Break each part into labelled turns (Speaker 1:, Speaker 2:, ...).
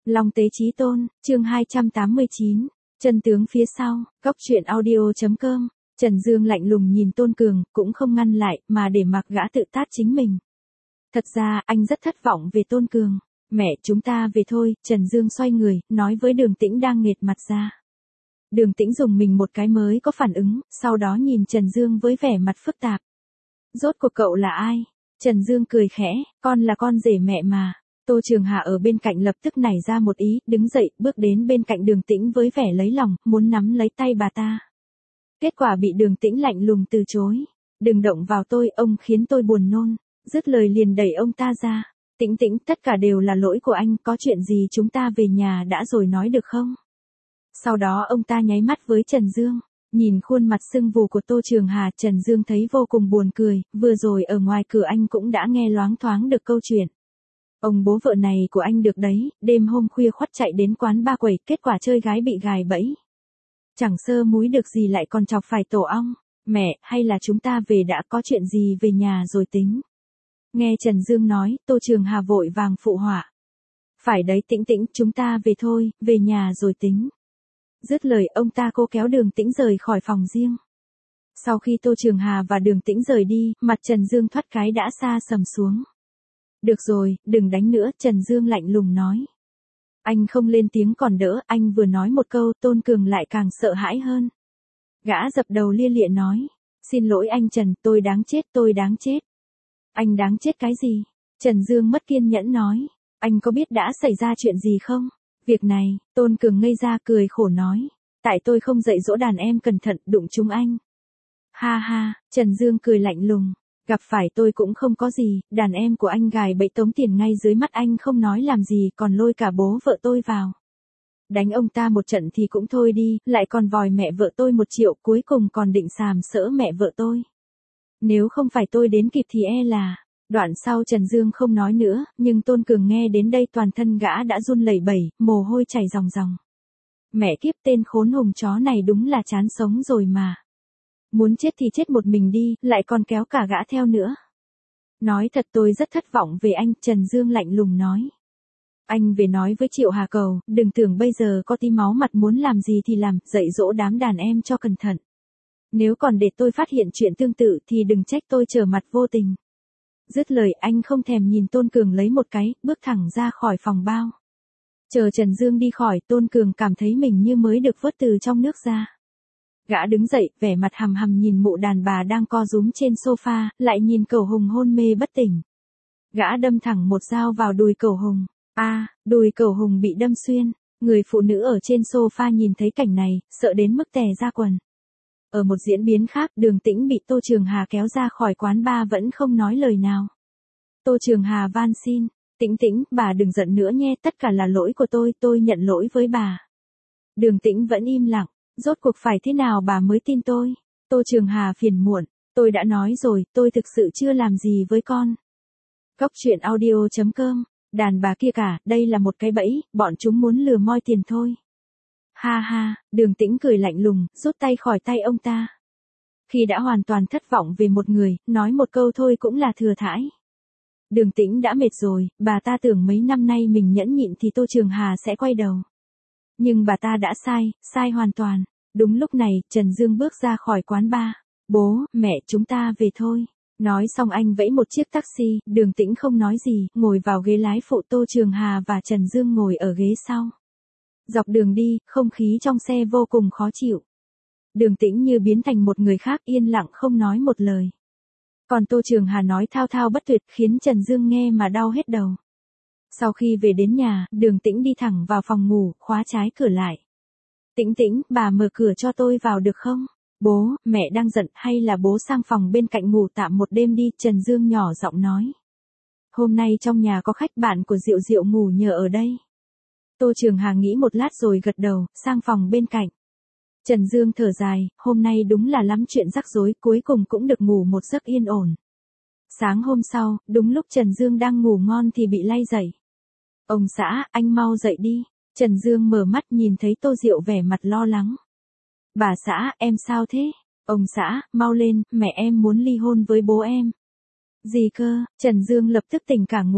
Speaker 1: Long Tế Chí Tôn, chương 289, chân tướng phía sau, góc truyện audio.com. Trần Dương lạnh lùng nhìn Tôn Cường, cũng không ngăn lại, mà để mặc gã tự tát chính mình. Thật ra, anh rất thất vọng về Tôn Cường. Mẹ, chúng ta về thôi. Trần Dương xoay người, nói với Đường Tĩnh đang nghệt mặt ra. Đường Tĩnh dùng mình một cái mới có phản ứng, sau đó nhìn Trần Dương với vẻ mặt phức tạp. Rốt cuộc cậu là ai? Trần Dương cười khẽ, con là con rể mẹ mà. Tô Trường Hà ở bên cạnh lập tức nảy ra một ý, đứng dậy, bước đến bên cạnh Đường Tĩnh với vẻ lấy lòng, muốn nắm lấy tay bà ta. Kết quả bị Đường Tĩnh lạnh lùng từ chối. Đừng động vào tôi, ông khiến tôi buồn nôn. Dứt lời liền đẩy ông ta ra. Tĩnh Tĩnh, tất cả đều là lỗi của anh, có chuyện gì chúng ta về nhà đã rồi nói được không? Sau đó ông ta nháy mắt với Trần Dương. Nhìn khuôn mặt sưng vù của Tô Trường Hà, Trần Dương thấy vô cùng buồn cười, vừa rồi ở ngoài cửa anh cũng đã nghe loáng thoáng được câu chuyện. Ông bố vợ này của anh được đấy, đêm hôm khuya khoắt chạy đến quán ba quẩy, kết quả chơi gái bị gài bẫy. Chẳng sơ múi được gì lại còn chọc phải tổ ong. Mẹ, hay là chúng ta về đã, có chuyện gì về nhà rồi tính. Nghe Trần Dương nói, Tô Trường Hà vội vàng phụ họa. Phải đấy Tĩnh Tĩnh, chúng ta về thôi, về nhà rồi tính. Dứt lời ông ta cô kéo Đường Tĩnh rời khỏi phòng riêng. Sau khi Tô Trường Hà và Đường Tĩnh rời đi, mặt Trần Dương thoát cái đã xa sầm xuống. Được rồi, đừng đánh nữa, Trần Dương lạnh lùng nói. Anh không lên tiếng còn đỡ, anh vừa nói một câu, Tôn Cường lại càng sợ hãi hơn. Gã dập đầu lia lịa nói. Xin lỗi anh Trần, tôi đáng chết, tôi đáng chết. Anh đáng chết cái gì? Trần Dương mất kiên nhẫn nói. Anh có biết đã xảy ra chuyện gì không? Việc này, Tôn Cường ngây ra cười khổ nói. Tại tôi không dạy dỗ đàn em cẩn thận, đụng chúng anh. Ha ha, Trần Dương cười lạnh lùng. Gặp phải tôi cũng không có gì, đàn em của anh gài bẫy tống tiền ngay dưới mắt anh không nói làm gì, còn lôi cả bố vợ tôi vào. Đánh ông ta một trận thì cũng thôi đi, lại còn vòi mẹ vợ tôi 1 triệu, cuối cùng còn định sàm sỡ mẹ vợ tôi. Nếu không phải tôi đến kịp thì e là... Đoạn sau Trần Dương không nói nữa, nhưng Tôn Cường nghe đến đây toàn thân gã đã run lẩy bẩy, mồ hôi chảy ròng ròng. Mẹ kiếp, tên khốn hùng chó này đúng là chán sống rồi mà. Muốn chết thì chết một mình đi, lại còn kéo cả gã theo nữa. Nói thật tôi rất thất vọng về anh, Trần Dương lạnh lùng nói. Anh về nói với Triệu Hà Cầu, đừng tưởng bây giờ có tí máu mặt muốn làm gì thì làm, dạy dỗ đám đàn em cho cẩn thận. Nếu còn để tôi phát hiện chuyện tương tự thì đừng trách tôi trở mặt vô tình. Dứt lời anh không thèm nhìn Tôn Cường lấy một cái, bước thẳng ra khỏi phòng bao. Chờ Trần Dương đi khỏi, Tôn Cường cảm thấy mình như mới được vớt từ trong nước ra. Gã đứng dậy, vẻ mặt hầm hầm nhìn mụ đàn bà đang co rúm trên sofa, lại nhìn Cẩu Hùng hôn mê bất tỉnh. Gã đâm thẳng một dao vào đùi Cẩu Hùng. Đùi Cẩu Hùng bị đâm xuyên. Người phụ nữ ở trên sofa nhìn thấy cảnh này, sợ đến mức tè ra quần. Ở một diễn biến khác, Đường Tĩnh bị Tô Trường Hà kéo ra khỏi quán bar vẫn không nói lời nào. Tô Trường Hà van xin. Tĩnh Tĩnh, bà đừng giận nữa nhé, tất cả là lỗi của tôi nhận lỗi với bà. Đường Tĩnh vẫn im lặng. Rốt cuộc phải thế nào bà mới tin tôi? Tô Trường Hà phiền muộn. Tôi đã nói rồi, tôi thực sự chưa làm gì với con. Góc truyện audio.com. Đàn bà kia cả, đây là một cái bẫy, bọn chúng muốn lừa moi tiền thôi. Ha ha, Đường Tĩnh cười lạnh lùng, rút tay khỏi tay ông ta. Khi đã hoàn toàn thất vọng về một người, nói một câu thôi cũng là thừa thãi. Đường Tĩnh đã mệt rồi, bà ta tưởng mấy năm nay mình nhẫn nhịn thì Tô Trường Hà sẽ quay đầu. Nhưng bà ta đã sai hoàn toàn. Đúng lúc này, Trần Dương bước ra khỏi quán bar. Bố, mẹ, chúng ta về thôi. Nói xong anh vẫy một chiếc taxi, Đường Tĩnh không nói gì, ngồi vào ghế lái phụ, Tô Trường Hà và Trần Dương ngồi ở ghế sau. Dọc đường đi, không khí trong xe vô cùng khó chịu. Đường Tĩnh như biến thành một người khác, yên lặng không nói một lời. Còn Tô Trường Hà nói thao thao bất tuyệt, khiến Trần Dương nghe mà đau hết đầu. Sau khi về đến nhà, Đường Tĩnh đi thẳng vào phòng ngủ, khóa trái cửa lại. Tĩnh Tĩnh, bà mở cửa cho tôi vào được không? Bố, mẹ đang giận, hay là bố sang phòng bên cạnh ngủ tạm một đêm đi, Trần Dương nhỏ giọng nói. Hôm nay trong nhà có khách, bạn của Diệu Diệu ngủ nhờ ở đây. Tô Trường Hà nghĩ một lát rồi gật đầu, sang phòng bên cạnh. Trần Dương thở dài, hôm nay đúng là lắm chuyện rắc rối, cuối cùng cũng được ngủ một giấc yên ổn. Sáng hôm sau, đúng lúc Trần Dương đang ngủ ngon thì bị lay dậy. Ông xã, anh mau dậy đi. Trần Dương mở mắt nhìn thấy Tô Diệu vẻ mặt lo lắng. Bà xã, em sao thế? Ông xã, mau lên, mẹ em muốn ly hôn với bố em. Gì cơ? Trần Dương lập tức tỉnh cả ngủ.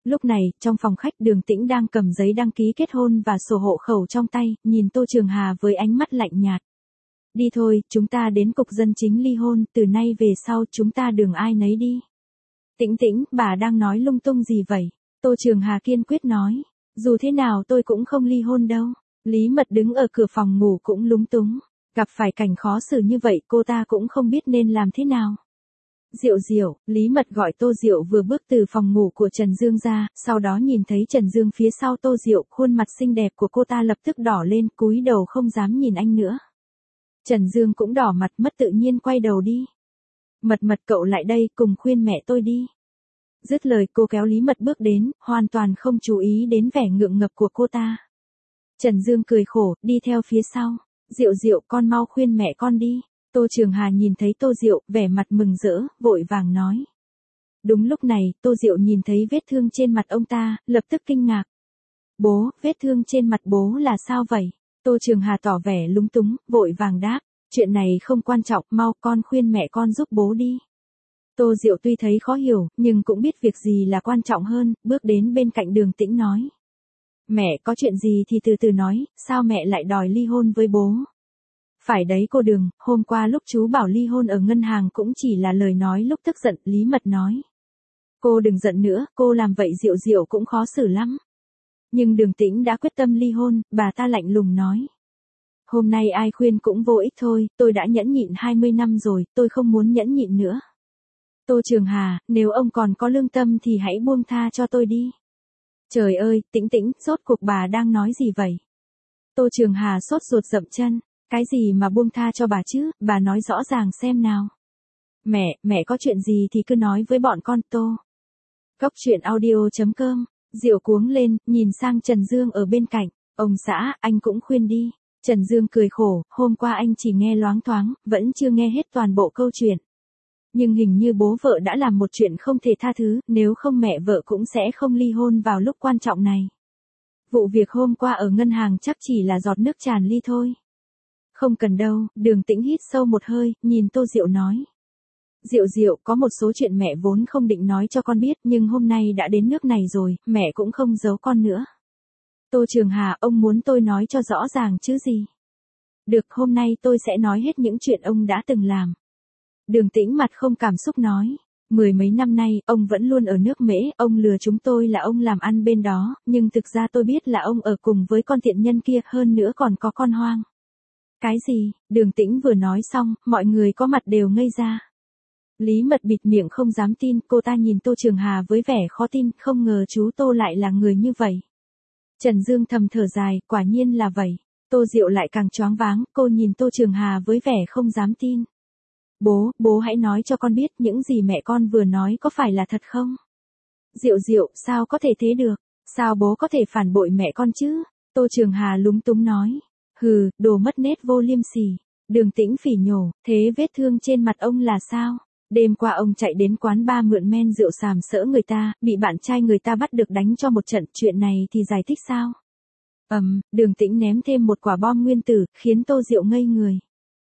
Speaker 1: Lúc này, trong phòng khách Đường Tĩnh đang cầm giấy đăng ký kết hôn và sổ hộ khẩu trong tay, nhìn Tô Trường Hà với ánh mắt lạnh nhạt. Đi thôi, chúng ta đến cục dân chính ly hôn, từ nay về sau chúng ta đường ai nấy đi. Tĩnh Tĩnh, bà đang nói lung tung gì vậy? Tô Trường Hà kiên quyết nói. Dù thế nào tôi cũng không ly hôn đâu. Lý Mật đứng ở cửa phòng ngủ cũng lúng túng. Gặp phải cảnh khó xử như vậy cô ta cũng không biết nên làm thế nào. Diệu Diệu, Lý Mật gọi Tô Diệu vừa bước từ phòng ngủ của Trần Dương ra, sau đó nhìn thấy Trần Dương phía sau Tô Diệu, khuôn mặt xinh đẹp của cô ta lập tức đỏ lên, cúi đầu không dám nhìn anh nữa. Trần Dương cũng đỏ mặt mất tự nhiên quay đầu đi. Mật cậu lại đây cùng khuyên mẹ tôi đi. Dứt lời cô kéo Lý Mật bước đến, hoàn toàn không chú ý đến vẻ ngượng ngập của cô ta. Trần Dương cười khổ, đi theo phía sau. Diệu Diệu con mau khuyên mẹ con đi. Tô Trường Hà nhìn thấy Tô Diệu, vẻ mặt mừng rỡ, vội vàng nói. Đúng lúc này, Tô Diệu nhìn thấy vết thương trên mặt ông ta, lập tức kinh ngạc. Bố, vết thương trên mặt bố là sao vậy? Tô Trường Hà tỏ vẻ lúng túng, vội vàng đáp. Chuyện này không quan trọng, mau con khuyên mẹ con giúp bố đi. Tô Diệu tuy thấy khó hiểu, nhưng cũng biết việc gì là quan trọng hơn, bước đến bên cạnh Đường Tĩnh nói. Mẹ có chuyện gì thì từ từ nói, sao mẹ lại đòi ly hôn với bố? Phải đấy cô Đường, hôm qua lúc chú bảo ly hôn ở ngân hàng cũng chỉ là lời nói lúc tức giận, Lý Mật nói. Cô đừng giận nữa, cô làm vậy Diệu Diệu cũng khó xử lắm. Nhưng Đường Tĩnh đã quyết tâm ly hôn, bà ta lạnh lùng nói. Hôm nay ai khuyên cũng vô ích thôi, tôi đã nhẫn nhịn 20 năm rồi, tôi không muốn nhẫn nhịn nữa. Tô Trường Hà, nếu ông còn có lương tâm thì hãy buông tha cho tôi đi. Trời ơi, Tĩnh Tĩnh, rốt cuộc bà đang nói gì vậy? Tô Trường Hà sốt ruột dậm chân. Cái gì mà buông tha cho bà chứ, bà nói rõ ràng xem nào. Mẹ có chuyện gì thì cứ nói với bọn con. Tô. Cốc truyện audio.com. Diệu cuống lên, nhìn sang Trần Dương ở bên cạnh. Ông xã, anh cũng khuyên đi. Trần Dương cười khổ, hôm qua anh chỉ nghe loáng thoáng, vẫn chưa nghe hết toàn bộ câu chuyện. Nhưng hình như bố vợ đã làm một chuyện không thể tha thứ, nếu không mẹ vợ cũng sẽ không ly hôn vào lúc quan trọng này. Vụ việc hôm qua ở ngân hàng chắc chỉ là giọt nước tràn ly thôi. Không cần đâu, Đường Tĩnh hít sâu một hơi, nhìn Tô Diệu nói. Diệu Diệu, có một số chuyện mẹ vốn không định nói cho con biết, nhưng hôm nay đã đến nước này rồi, mẹ cũng không giấu con nữa. Tô Trường Hà, ông muốn tôi nói cho rõ ràng chứ gì? Được, hôm nay tôi sẽ nói hết những chuyện ông đã từng làm. Đường Tĩnh mặt không cảm xúc nói. 10 mấy năm nay, ông vẫn luôn ở nước Mễ, ông lừa chúng tôi là ông làm ăn bên đó, nhưng thực ra tôi biết là ông ở cùng với con tiện nhân kia, hơn nữa còn có con hoang. Cái gì? Đường Tĩnh vừa nói xong, mọi người có mặt đều ngây ra. Lý Mật bịt miệng không dám tin, cô ta nhìn Tô Trường Hà với vẻ khó tin, không ngờ chú Tô lại là người như vậy. Trần Dương thầm thở dài, quả nhiên là vậy. Tô Diệu lại càng choáng váng, cô nhìn Tô Trường Hà với vẻ không dám tin. Bố hãy nói cho con biết những gì mẹ con vừa nói có phải là thật không? Diệu Diệu, sao có thể thế được? Sao bố có thể phản bội mẹ con chứ? Tô Trường Hà lúng túng nói. Hừ, đồ mất nết vô liêm sỉ. Đường Tĩnh phỉ nhổ, thế vết thương trên mặt ông là sao? Đêm qua ông chạy đến quán bar mượn men rượu sàm sỡ người ta, bị bạn trai người ta bắt được đánh cho một trận, chuyện này thì giải thích sao? Đường Tĩnh ném thêm một quả bom nguyên tử, khiến Tô Diệu ngây người.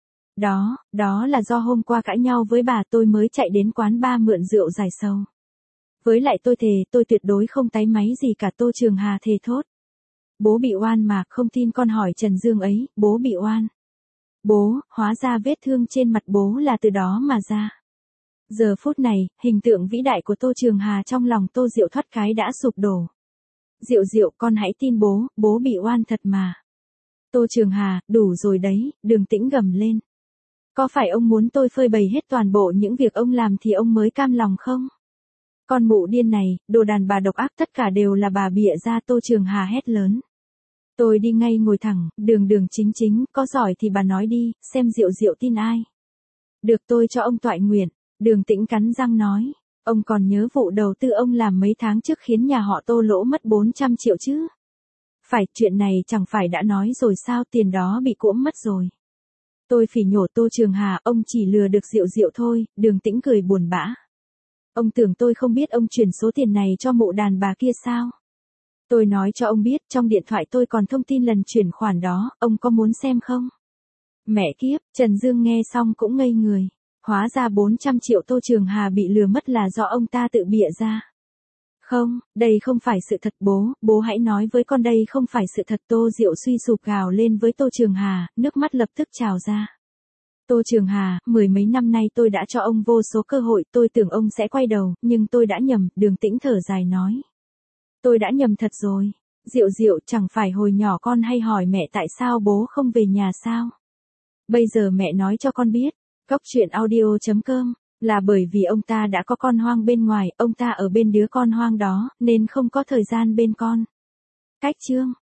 Speaker 1: Đó là do hôm qua cãi nhau với bà tôi mới chạy đến quán bar mượn rượu giải sầu. Với lại tôi thề, tôi tuyệt đối không táy máy gì cả. Tô Trường Hà thề thốt. Bố bị oan mà, không tin con hỏi Trần Dương ấy, bố bị oan. Bố, hóa ra vết thương trên mặt bố là từ đó mà ra. Giờ phút này, hình tượng vĩ đại của Tô Trường Hà trong lòng Tô Diệu thoát cái đã sụp đổ. Diệu Diệu, con hãy tin bố bị oan thật mà. Tô Trường Hà, đủ rồi đấy, Đường Tĩnh gầm lên. Có phải ông muốn tôi phơi bày hết toàn bộ những việc ông làm thì ông mới cam lòng không? Con mụ điên này, đồ đàn bà độc ác, tất cả đều là bà bịa ra. Tô Trường Hà hét lớn. Tôi đi ngay ngồi thẳng, Đường chính, có giỏi thì bà nói đi, xem Diệu Diệu tin ai. Được, tôi cho ông toại nguyện. Đường Tĩnh cắn răng nói. Ông còn nhớ vụ đầu tư ông làm mấy tháng trước khiến nhà họ Tô lỗ mất 400 triệu chứ? Phải, chuyện này chẳng phải đã nói rồi sao, tiền đó bị cuỗm mất rồi. Tôi phỉ nhổ Tô Trường Hà, ông chỉ lừa được Diệu Diệu thôi. Đường Tĩnh cười buồn bã. Ông tưởng tôi không biết ông chuyển số tiền này cho mụ đàn bà kia sao? Tôi nói cho ông biết, trong điện thoại tôi còn thông tin lần chuyển khoản đó, ông có muốn xem không? Mẹ kiếp, Trần Dương nghe xong cũng ngây người. Hóa ra 400 triệu Tô Trường Hà bị lừa mất là do ông ta tự bịa ra. Không, đây không phải sự thật bố hãy nói với con đây không phải sự thật. Tô Diệu suy sụp gào lên với Tô Trường Hà, nước mắt lập tức trào ra. Tô Trường Hà, mười mấy năm nay tôi đã cho ông vô số cơ hội, tôi tưởng ông sẽ quay đầu, nhưng tôi đã nhầm. Đường Tĩnh thở dài nói. Tôi đã nhầm thật rồi. Diệu Diệu, chẳng phải hồi nhỏ con hay hỏi mẹ tại sao bố không về nhà sao? Bây giờ mẹ nói cho con biết. Góc truyện audio.com, là bởi vì ông ta đã có con hoang bên ngoài, ông ta ở bên đứa con hoang đó, nên không có thời gian bên con. Cách chương